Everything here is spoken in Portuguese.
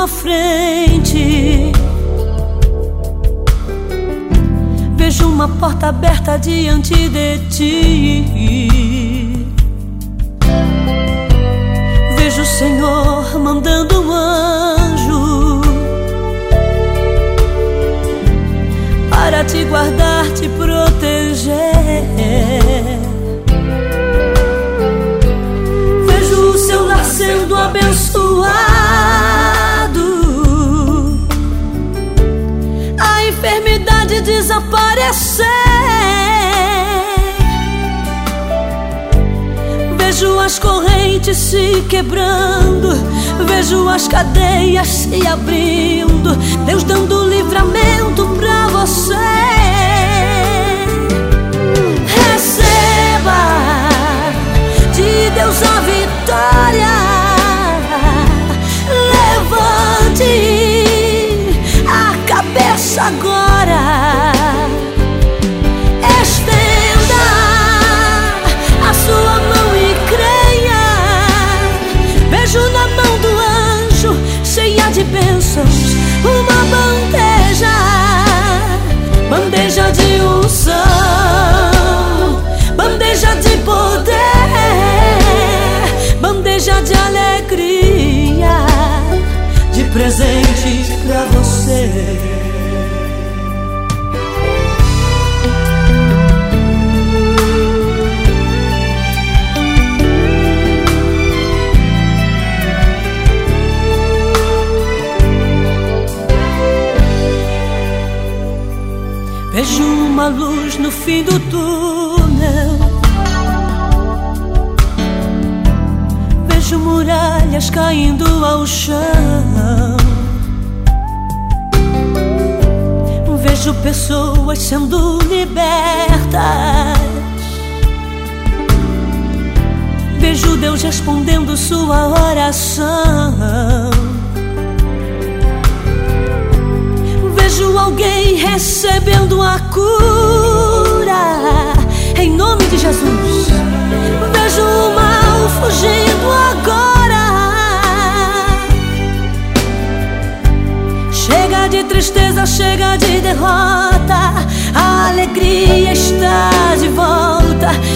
sua frente. Vejo uma porta aberta diante de ti. Vejo o Senhor mandando um anjo para te guardar, te proteger. Vejo o seu lar sendo abençoado, a enfermidade desaparecer. Vejo as correntes se quebrando, vejo as cadeias se abrindo, Deus dando livramento pra você. Receba de Deus a vitória. Levante a cabeça agora. Estenda a sua mão e creia. Vejo na mão do anjo, cheia de bênçãos, uma bandeja, bandeja de unção, bandeja de poder, bandeja de alegria, de presente pra você. Vejo uma luz no fim do túnel, vejo muralhas caindo ao chão, vejo pessoas sendo libertas, vejo Deus respondendo sua oração. Vejo alguém recebendo a cura, em nome de Jesus. Vejo o mal fugindo agora. Chega de tristeza, chega de derrota, a alegria está de volta.